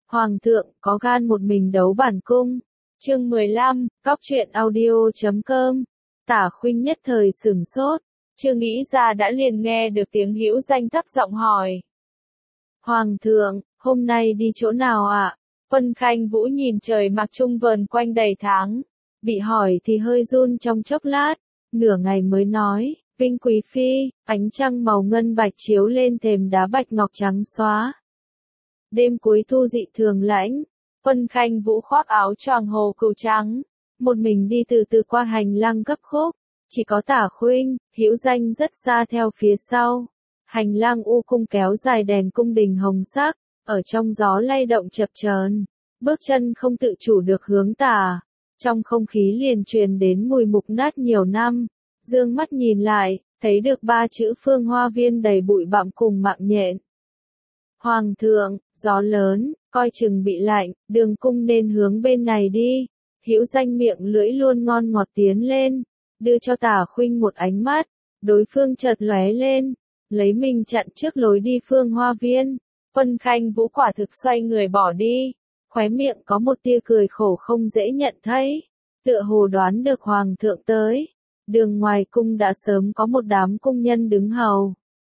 Hoàng thượng có gan một mình đấu bản cung. Chương 15, Cóc truyện audio.com. Tả Khuynh nhất thời sửng sốt, chưa nghĩ ra đã liền nghe được tiếng hữu danh thấp giọng hỏi. Hoàng thượng, hôm nay đi chỗ nào ạ? Quân Khanh Vũ nhìn trời mặc trung vờn quanh đầy tháng, bị hỏi thì hơi run trong chốc lát, nửa ngày mới nói, Vinh Quý Phi, ánh trăng màu ngân bạch chiếu lên thềm đá bạch ngọc trắng xóa. Đêm cuối thu dị thường lãnh, Quân Khanh Vũ khoác áo choàng hồ cừu trắng, một mình đi từ từ qua hành lang gấp khúc, chỉ có Tả Khuynh, hữu danh rất xa theo phía sau. Hành lang u cung kéo dài đèn cung đình hồng sắc, ở trong gió lay động chập chờn, bước chân không tự chủ được hướng tả. Trong không khí liền truyền đến mùi mục nát nhiều năm, dương mắt nhìn lại, thấy được ba chữ Phương Hoa Viên đầy bụi bặm cùng mạng nhện. Hoàng thượng, gió lớn, coi chừng bị lạnh, đường cung nên hướng bên này đi. Hữu danh miệng lưỡi luôn ngon ngọt tiến lên, đưa cho Tả Khuynh một ánh mắt, đối phương chợt lóe lên, lấy mình chặn trước lối đi Phương Hoa Viên. Quân Khanh Vũ quả thực xoay người bỏ đi, khóe miệng có một tia cười khổ không dễ nhận thấy, tựa hồ đoán được hoàng thượng tới. Đường ngoài cung đã sớm có một đám cung nhân đứng hầu.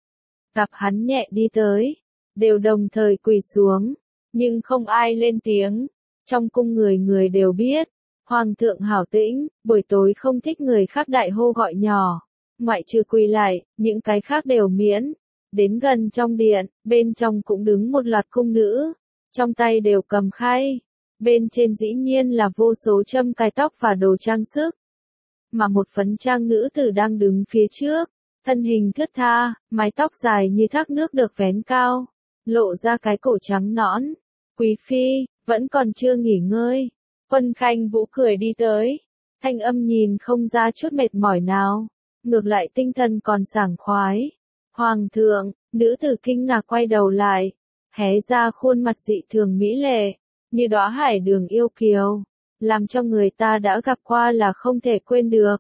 Gặp hắn nhẹ đi tới, đều đồng thời quỳ xuống, nhưng không ai lên tiếng. Trong cung người người đều biết, hoàng thượng hảo tĩnh, buổi tối không thích người khác đại hô gọi nhỏ, ngoại trừ quỳ lại, những cái khác đều miễn. Đến gần trong điện, bên trong cũng đứng một loạt cung nữ, trong tay đều cầm khay, bên trên dĩ nhiên là vô số châm cài tóc và đồ trang sức. Mà một phấn trang nữ tử đang đứng phía trước, thân hình thướt tha, mái tóc dài như thác nước được vén cao, lộ ra cái cổ trắng nõn. Quý phi, vẫn còn chưa nghỉ ngơi. Quân Khanh Vũ cười đi tới, thanh âm nhìn không ra chút mệt mỏi nào, ngược lại tinh thần còn sảng khoái. Hoàng thượng, nữ tử kinh ngạc quay đầu lại, hé ra khuôn mặt dị thường mỹ lệ, như đóa hải đường yêu kiều, làm cho người ta đã gặp qua là không thể quên được.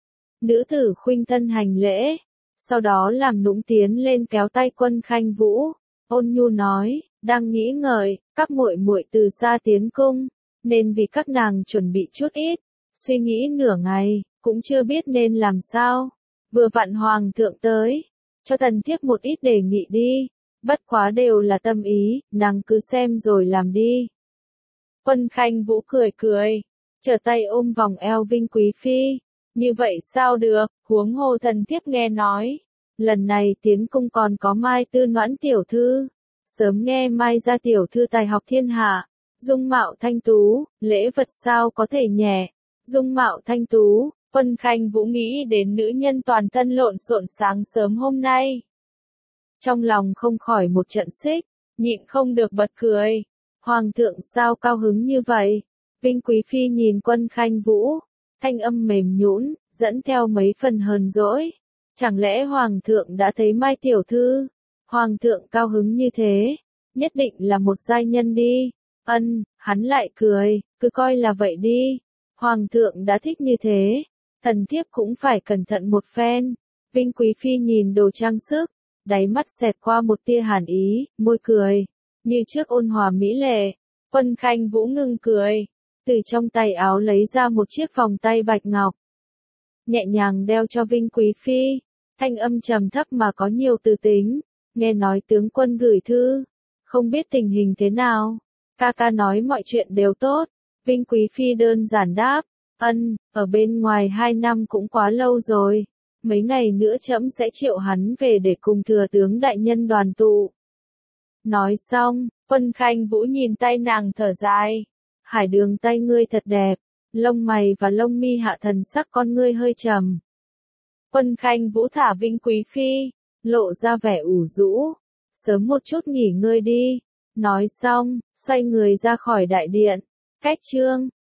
Nữ tử khuynh thân hành lễ, sau đó làm nũng tiến lên kéo tay Quân Khanh Vũ, ôn nhu nói, đang nghĩ ngợi, các muội muội từ xa tiến cung, nên vì các nàng chuẩn bị chút ít, suy nghĩ nửa ngày, cũng chưa biết nên làm sao. Vừa vặn hoàng thượng tới, cho thần thiếp một ít đề nghị đi, bất quá đều là tâm ý, nàng cứ xem rồi làm đi. Quân Khanh Vũ cười cười, trở tay ôm vòng eo Vinh Quý Phi, như vậy sao được, huống hồ thần thiếp nghe nói, lần này tiến cung còn có Mai Tư Noãn tiểu thư, sớm nghe Mai gia tiểu thư tài học thiên hạ, dung mạo thanh tú, lễ vật sao có thể nhẹ, dung mạo thanh tú. Quân Khanh Vũ nghĩ đến nữ nhân toàn thân lộn xộn sáng sớm hôm nay. Trong lòng không khỏi một trận xích, nhịn không được bật cười. Hoàng thượng sao cao hứng như vậy? Vinh Quý Phi nhìn Quân Khanh Vũ, thanh âm mềm nhũn, dẫn theo mấy phần hờn dỗi. Chẳng lẽ Hoàng thượng đã thấy Mai tiểu thư? Hoàng thượng cao hứng như thế, nhất định là một giai nhân đi. Hắn lại cười, cứ coi là vậy đi. Hoàng thượng đã thích như thế, thần thiếp cũng phải cẩn thận một phen. Vinh Quý Phi nhìn đồ trang sức, đáy mắt xẹt qua một tia hàn ý, môi cười, như trước ôn hòa mỹ lệ. Quân Khanh Vũ ngưng cười, từ trong tay áo lấy ra một chiếc vòng tay bạch ngọc, nhẹ nhàng đeo cho Vinh Quý Phi, thanh âm trầm thấp mà có nhiều từ tính, nghe nói tướng quân gửi thư, không biết tình hình thế nào. Ca ca nói mọi chuyện đều tốt. Vinh Quý Phi đơn giản đáp, ở bên ngoài 2 năm cũng quá lâu rồi, mấy ngày nữa trẫm sẽ triệu hắn về để cùng thừa tướng đại nhân đoàn tụ. Nói xong, Quân Khanh Vũ nhìn tay nàng thở dài, hải đường tay ngươi thật đẹp, lông mày và lông mi hạ thần sắc con ngươi hơi trầm. Quân Khanh Vũ thả Vinh Quý Phi, lộ ra vẻ ủ rũ, sớm một chút nghỉ ngơi đi. Nói xong, xoay người ra khỏi đại điện, cách chương.